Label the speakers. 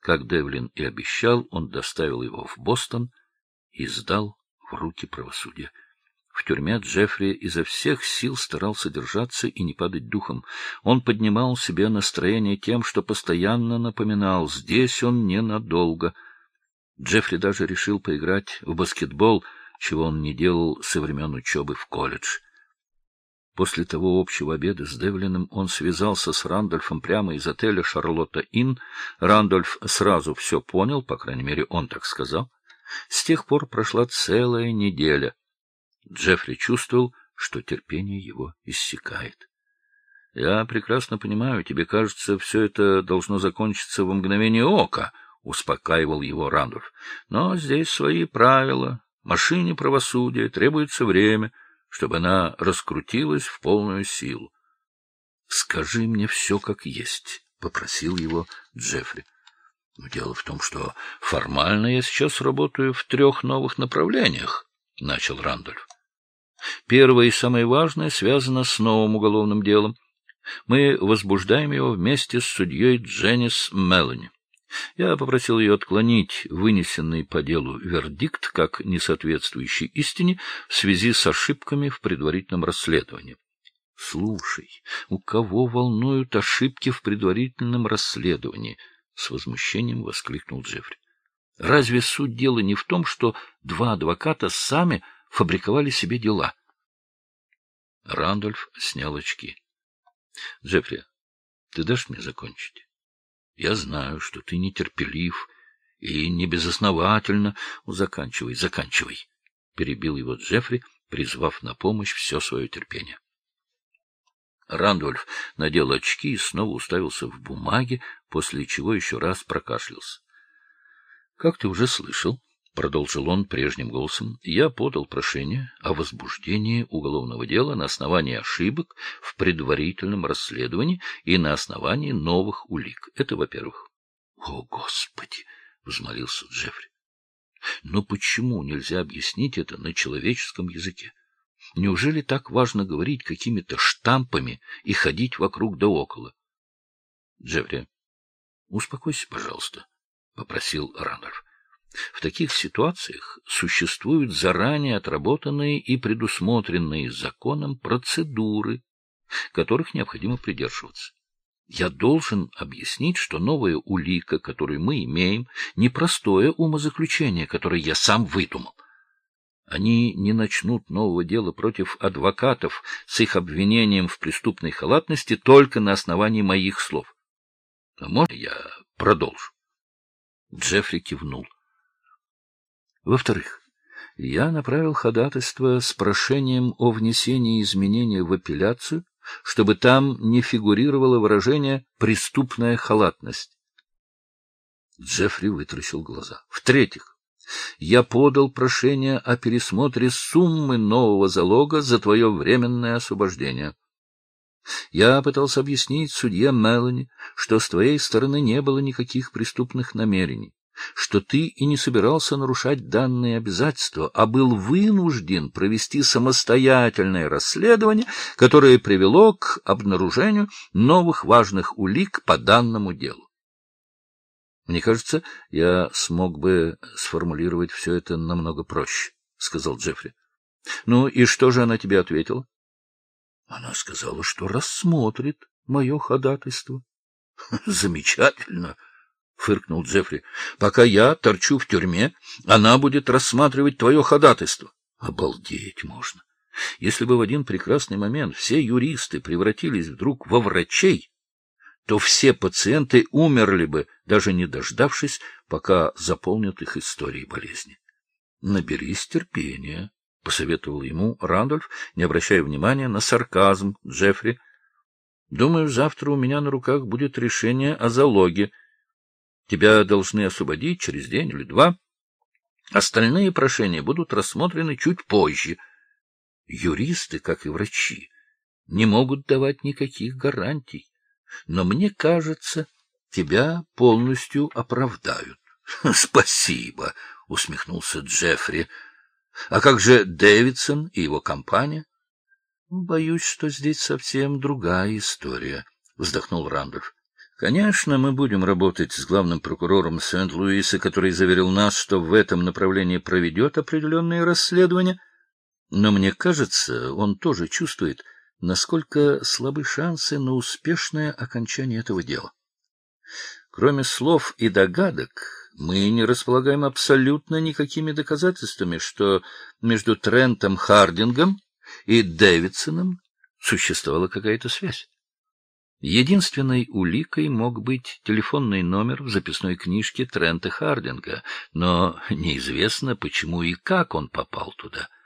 Speaker 1: Как Девлин и обещал, он доставил его в Бостон и сдал в руки правосудия. В тюрьме Джеффри изо всех сил старался держаться и не падать духом. Он поднимал себе настроение тем, что постоянно напоминал: здесь он ненадолго. Джеффри даже решил поиграть в баскетбол, чего он не делал со времен учебы в колледж. После того общего обеда с Девлином он связался с Рандольфом прямо из отеля «Шарлотта-Инн». Рандольф сразу все понял, по крайней мере, он так сказал. С тех пор прошла целая неделя. Джеффри чувствовал, что терпение его иссякает. — Я прекрасно понимаю, тебе кажется, все это должно закончиться во мгновение ока, — успокаивал его Рандольф. — Но здесь свои правила. Машине правосудия требуется время, чтобы она раскрутилась в полную силу. — Скажи мне все как есть, — попросил его Джеффри. — Дело в том, что формально я сейчас работаю в 3 новых направлениях, — начал Рандольф. Первое и самое важное связано с новым уголовным делом. Мы возбуждаем его вместе с судьей Дженнис Мелани. Я попросил ее отклонить вынесенный по делу вердикт как несоответствующий истине в связи с ошибками в предварительном расследовании. — Слушай, у кого волнуют ошибки в предварительном расследовании? — с возмущением воскликнул Джеффри. — Разве суть дела не в том, что 2 адвоката сами фабриковали себе дела? Рандольф снял очки. — Джеффри, ты дашь мне закончить? Я знаю, что ты нетерпелив и небезосновательно. — Заканчивай, заканчивай, — перебил его Джеффри, призвав на помощь все свое терпение. Рандольф надел очки и снова уставился в бумаги, после чего еще раз прокашлялся. — Как ты уже слышал, — продолжил он прежним голосом, — я подал прошение о возбуждении уголовного дела на основании ошибок в предварительном расследовании и на основании новых улик. Это во-первых. — О, Господи! — взмолился Джеффри. — Но почему нельзя объяснить это на человеческом языке? Неужели так важно говорить какими-то штампами и ходить вокруг да около? — Джеффри, успокойся, пожалуйста, — попросил Рандольф. В таких ситуациях существуют заранее отработанные и предусмотренные законом процедуры, которых необходимо придерживаться. Я должен объяснить, что новая улика, которую мы имеем, не простое умозаключение, которое я сам выдумал. Они не начнут нового дела против адвокатов с их обвинением в преступной халатности только на основании моих слов. Можно я продолжу? Джеффри кивнул. Во-вторых, я направил ходатайство с прошением о внесении изменения в апелляцию, чтобы там не фигурировало выражение «преступная халатность». Джеффри вытаращил глаза. В-третьих, я подал прошение о пересмотре суммы нового залога за твое временное освобождение. Я пытался объяснить судье Мелани, что с твоей стороны не было никаких преступных намерений, что ты и не собирался нарушать данные обязательства, а был вынужден провести самостоятельное расследование, которое привело к обнаружению новых важных улик по данному делу. Мне кажется, я смог бы сформулировать все это намного проще, — сказал Джеффри. — Ну, и что же она тебе ответила? — Она сказала, что рассмотрит мое ходатайство. — Замечательно, — фыркнул Джеффри. — Пока я торчу в тюрьме, она будет рассматривать твое ходатайство. Обалдеть можно. Если бы в один прекрасный момент все юристы превратились вдруг во врачей, то все пациенты умерли бы, даже не дождавшись, пока заполнят их истории болезни. — Наберись терпения, — посоветовал ему Рандольф, не обращая внимания на сарказм Джеффри. — Думаю, завтра у меня на руках будет решение о залоге. Тебя должны освободить через день или 2. Остальные прошения будут рассмотрены чуть позже. Юристы, как и врачи, не могут давать никаких гарантий. Но мне кажется, тебя полностью оправдают. — Спасибо, — усмехнулся Джеффри. — А как же Дэвидсон и его компания? — Боюсь, что здесь совсем другая история, — вздохнул Рандольф. — Конечно, мы будем работать с главным прокурором Сент-Луиса, который заверил нас, что в этом направлении проведет определенные расследования, но мне кажется, он тоже чувствует, насколько слабы шансы на успешное окончание этого дела. Кроме слов и догадок, мы не располагаем абсолютно никакими доказательствами, что между Трентом Хардингом и Дэвидсоном существовала какая-то связь. Единственной уликой мог быть телефонный номер в записной книжке Трента Хардинга, но неизвестно, почему и как он попал туда.